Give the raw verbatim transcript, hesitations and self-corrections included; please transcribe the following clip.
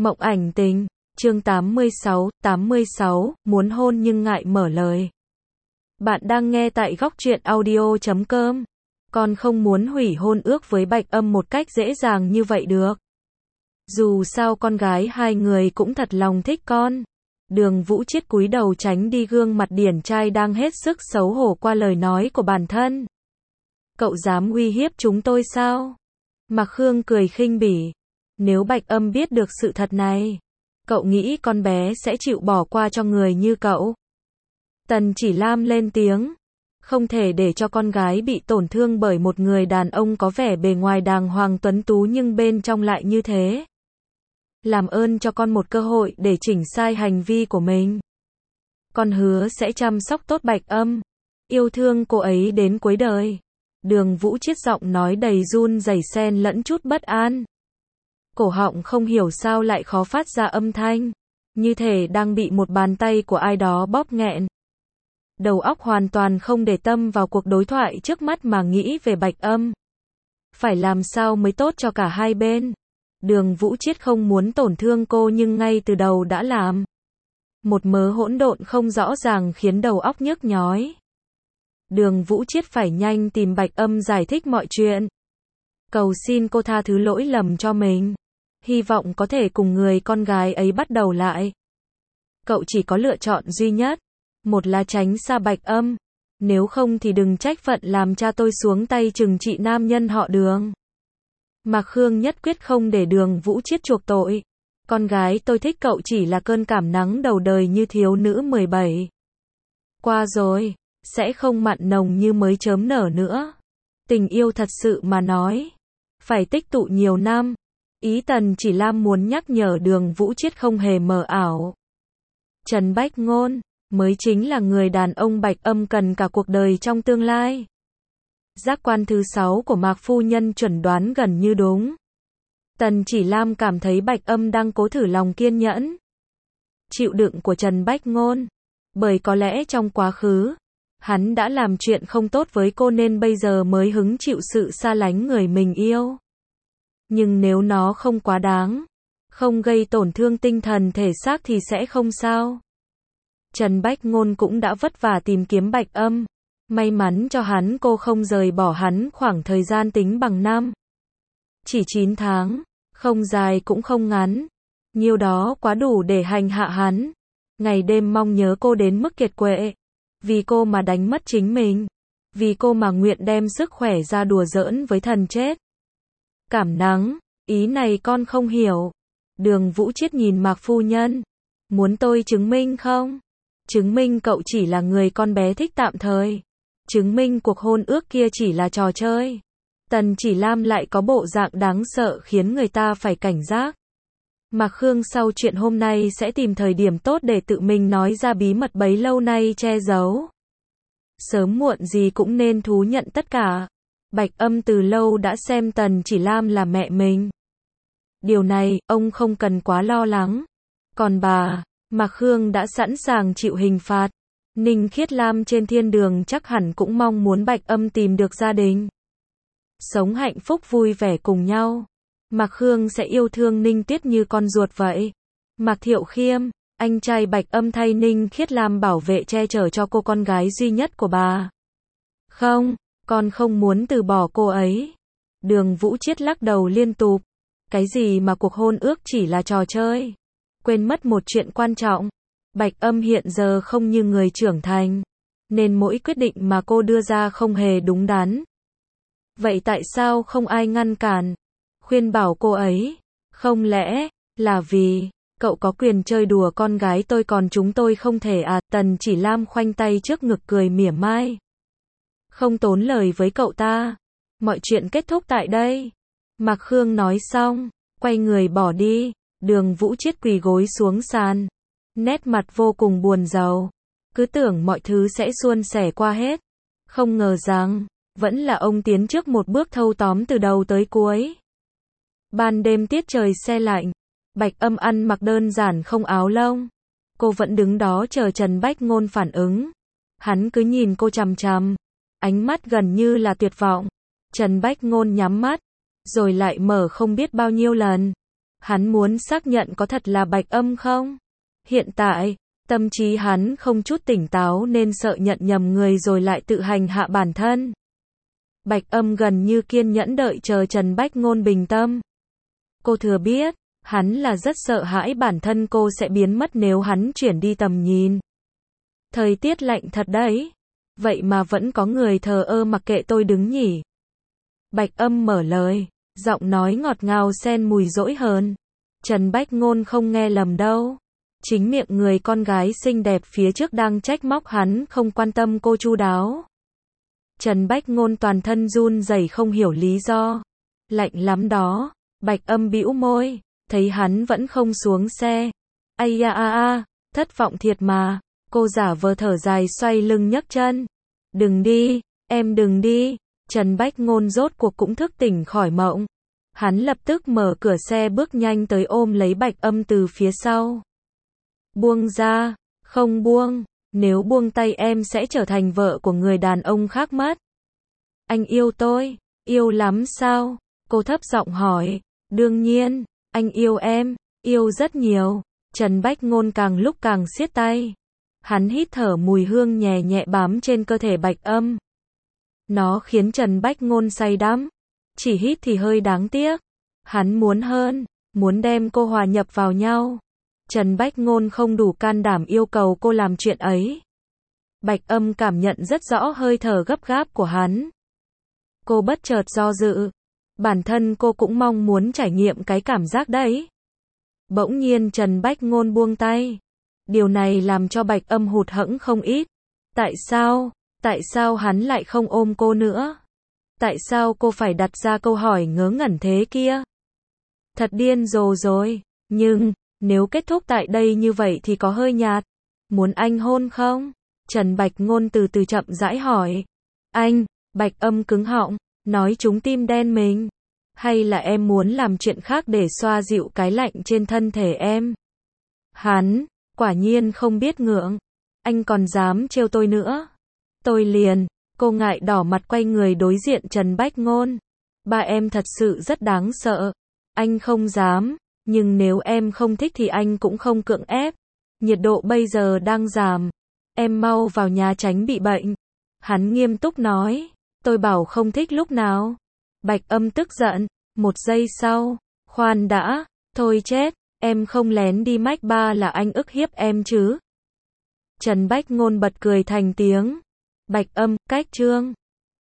Mộng ảnh tình, chương tám mươi sáu, tám mươi sáu, muốn hôn nhưng ngại mở lời. Bạn đang nghe tại góc truyện audio chấm com. Con không muốn hủy hôn ước với Bạch Âm một cách dễ dàng như vậy được. Dù sao con gái hai người cũng thật lòng thích con. Đường Vũ Chiết cúi đầu tránh đi gương mặt điển trai đang hết sức xấu hổ qua lời nói của bản thân. Cậu dám uy hiếp chúng tôi sao? Mạc Khương cười khinh bỉ. Nếu Bạch Âm biết được sự thật này, cậu nghĩ con bé sẽ chịu bỏ qua cho người như cậu? Tần Chỉ Lam lên tiếng. Không thể để cho con gái bị tổn thương bởi một người đàn ông có vẻ bề ngoài đàng hoàng tuấn tú nhưng bên trong lại như thế. Làm ơn cho con một cơ hội để chỉnh sai hành vi của mình. Con hứa sẽ chăm sóc tốt Bạch Âm, yêu thương cô ấy đến cuối đời. Đường Vũ Chiết giọng nói đầy run rẩy xen lẫn chút bất an. Cổ họng không hiểu sao lại khó phát ra âm thanh, như thể đang bị một bàn tay của ai đó bóp nghẹn. Đầu óc hoàn toàn không để tâm vào cuộc đối thoại trước mắt mà nghĩ về Bạch Âm. Phải làm sao mới tốt cho cả hai bên. Đường Vũ Chiết không muốn tổn thương cô nhưng ngay từ đầu đã làm. Một mớ hỗn độn không rõ ràng khiến đầu óc nhức nhói. Đường Vũ Chiết phải nhanh tìm Bạch Âm giải thích mọi chuyện. Cầu xin cô tha thứ lỗi lầm cho mình. Hy vọng có thể cùng người con gái ấy bắt đầu lại. Cậu chỉ có lựa chọn duy nhất. Một là tránh xa Bạch Âm. Nếu không thì đừng trách phận làm cha tôi xuống tay trừng trị nam nhân họ Đường. Mạc Khương nhất quyết không để Đường Vũ Chiết chuộc tội. Con gái tôi thích cậu chỉ là cơn cảm nắng đầu đời như thiếu nữ mười bảy. Qua rồi, sẽ không mặn nồng như mới chớm nở nữa. Tình yêu thật sự mà nói, phải tích tụ nhiều năm. Ý Tần Chỉ Lam muốn nhắc nhở Đường Vũ Chiết không hề mờ ảo. Trần Bách Ngôn mới chính là người đàn ông Bạch Âm cần cả cuộc đời trong tương lai. Giác quan thứ sáu của Mạc Phu Nhân chuẩn đoán gần như đúng. Tần Chỉ Lam cảm thấy Bạch Âm đang cố thử lòng kiên nhẫn, chịu đựng của Trần Bách Ngôn. Bởi có lẽ trong quá khứ, hắn đã làm chuyện không tốt với cô nên bây giờ mới hứng chịu sự xa lánh người mình yêu. Nhưng nếu nó không quá đáng, không gây tổn thương tinh thần thể xác thì sẽ không sao. Trần Bách Ngôn cũng đã vất vả tìm kiếm Bạch Âm. May mắn cho hắn cô không rời bỏ hắn khoảng thời gian tính bằng năm. Chỉ chín tháng, không dài cũng không ngắn. Nhiêu đó quá đủ để hành hạ hắn. Ngày đêm mong nhớ cô đến mức kiệt quệ. Vì cô mà đánh mất chính mình. Vì cô mà nguyện đem sức khỏe ra đùa giỡn với thần chết. Cảm nắng, ý này con không hiểu. Đường Vũ Chiết nhìn Mạc Phu Nhân. Muốn tôi chứng minh không? Chứng minh cậu chỉ là người con bé thích tạm thời. Chứng minh cuộc hôn ước kia chỉ là trò chơi. Tần Chỉ Lam lại có bộ dạng đáng sợ khiến người ta phải cảnh giác. Mạc Khương sau chuyện hôm nay sẽ tìm thời điểm tốt để tự mình nói ra bí mật bấy lâu nay che giấu. Sớm muộn gì cũng nên thú nhận tất cả. Bạch Âm từ lâu đã xem Tần Chỉ Lam là mẹ mình. Điều này, ông không cần quá lo lắng. Còn bà, Mạc Khương đã sẵn sàng chịu hình phạt. Ninh Khiết Lam trên thiên đường chắc hẳn cũng mong muốn Bạch Âm tìm được gia đình. Sống hạnh phúc vui vẻ cùng nhau. Mạc Khương sẽ yêu thương Ninh Tuyết như con ruột vậy. Mạc Thiệu Khiêm, anh trai Bạch Âm thay Ninh Khiết Lam bảo vệ che chở cho cô con gái duy nhất của bà. Không, con không muốn từ bỏ cô ấy. Đường Vũ Chiết lắc đầu liên tục. Cái gì mà cuộc hôn ước chỉ là trò chơi. Quên mất một chuyện quan trọng. Bạch Âm hiện giờ không như người trưởng thành, nên mỗi quyết định mà cô đưa ra không hề đúng đắn. Vậy tại sao không ai ngăn cản, khuyên bảo cô ấy? Không lẽ là vì cậu có quyền chơi đùa con gái tôi còn chúng tôi không thể à? Tần Chỉ Lam khoanh tay trước ngực cười mỉa mai. Không tốn lời với cậu ta. Mọi chuyện kết thúc tại đây. Mạc Khương nói xong, quay người bỏ đi. Đường Vũ Chiết quỳ gối xuống sàn, nét mặt vô cùng buồn rầu. Cứ tưởng mọi thứ sẽ suôn sẻ qua hết. Không ngờ rằng, vẫn là ông tiến trước một bước thâu tóm từ đầu tới cuối. Ban đêm tiết trời se lạnh. Bạch Âm ăn mặc đơn giản không áo lông. Cô vẫn đứng đó chờ Trần Bách Ngôn phản ứng. Hắn cứ nhìn cô chằm chằm. Ánh mắt gần như là tuyệt vọng. Trần Bách Ngôn nhắm mắt, rồi lại mở không biết bao nhiêu lần. Hắn muốn xác nhận có thật là Bạch Âm không? Hiện tại, tâm trí hắn không chút tỉnh táo nên sợ nhận nhầm người rồi lại tự hành hạ bản thân. Bạch Âm gần như kiên nhẫn đợi chờ Trần Bách Ngôn bình tâm. Cô thừa biết, hắn là rất sợ hãi bản thân cô sẽ biến mất nếu hắn chuyển đi tầm nhìn. Thời tiết lạnh thật đấy. Vậy mà vẫn có người thờ ơ mặc kệ tôi đứng nhỉ. Bạch Âm mở lời, giọng nói ngọt ngào xen mùi dỗi hờn. Trần Bách Ngôn không nghe lầm đâu. Chính miệng người con gái xinh đẹp phía trước đang trách móc hắn không quan tâm cô chu đáo. Trần Bách Ngôn toàn thân run rẩy không hiểu lý do. Lạnh lắm đó. Bạch Âm bĩu môi, thấy hắn vẫn không xuống xe. Ây da a a, thất vọng thiệt mà. Cô giả vờ thở dài xoay lưng nhấc chân. Đừng đi, em đừng đi. Trần Bách Ngôn rốt cuộc cũng thức tỉnh khỏi mộng. Hắn lập tức mở cửa xe bước nhanh tới ôm lấy Bạch Âm từ phía sau. Buông ra, không buông, nếu buông tay em sẽ trở thành vợ của người đàn ông khác mất. Anh yêu tôi, yêu lắm sao? Cô thấp giọng hỏi. Đương nhiên, anh yêu em, yêu rất nhiều. Trần Bách Ngôn càng lúc càng siết tay. Hắn hít thở mùi hương nhẹ nhẹ bám trên cơ thể Bạch Âm. Nó khiến Trần Bách Ngôn say đắm. Chỉ hít thì hơi đáng tiếc. Hắn muốn hơn, muốn đem cô hòa nhập vào nhau. Trần Bách Ngôn không đủ can đảm yêu cầu cô làm chuyện ấy. Bạch Âm cảm nhận rất rõ hơi thở gấp gáp của hắn. Cô bất chợt do dự. Bản thân cô cũng mong muốn trải nghiệm cái cảm giác đấy. Bỗng nhiên Trần Bách Ngôn buông tay. Điều này làm cho Bạch Âm hụt hẫng không ít. Tại sao? Tại sao hắn lại không ôm cô nữa? Tại sao cô phải đặt ra câu hỏi ngớ ngẩn thế kia? Thật điên rồ rồi. Nhưng, nếu kết thúc tại đây như vậy thì có hơi nhạt. Muốn anh hôn không? Trần Bách Ngôn từ từ chậm rãi hỏi. Anh, Bạch Âm cứng họng, nói trúng tim đen mình. Hay là em muốn làm chuyện khác để xoa dịu cái lạnh trên thân thể em? Hắn, quả nhiên không biết ngượng. Anh còn dám trêu tôi nữa. Tôi liền, cô ngại đỏ mặt quay người đối diện Trần Bách Ngôn. Ba em thật sự rất đáng sợ. Anh không dám, nhưng nếu em không thích thì anh cũng không cưỡng ép. Nhiệt độ bây giờ đang giảm. Em mau vào nhà tránh bị bệnh. Hắn nghiêm túc nói. Tôi bảo không thích lúc nào. Bạch Âm tức giận. Một giây sau. Khoan đã. Thôi chết. Em không lén đi mách ba là anh ức hiếp em chứ. Trần Bách Ngôn bật cười thành tiếng. Bạch Âm, cách chương.